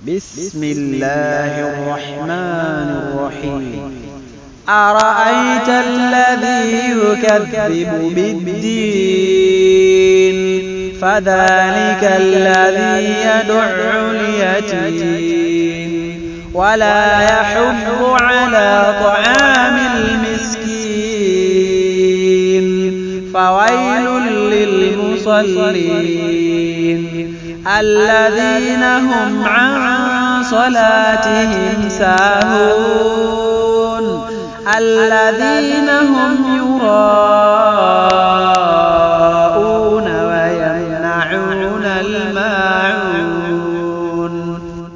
بسم الله الرحمن الرحيم أرأيت الذي يكذب بالدين فذلك الذي يدع اليتيم ولا يحض على طعام المسكين فويل للمصلين الذين هم عن صلاتهم ساهون الذين هم يراءون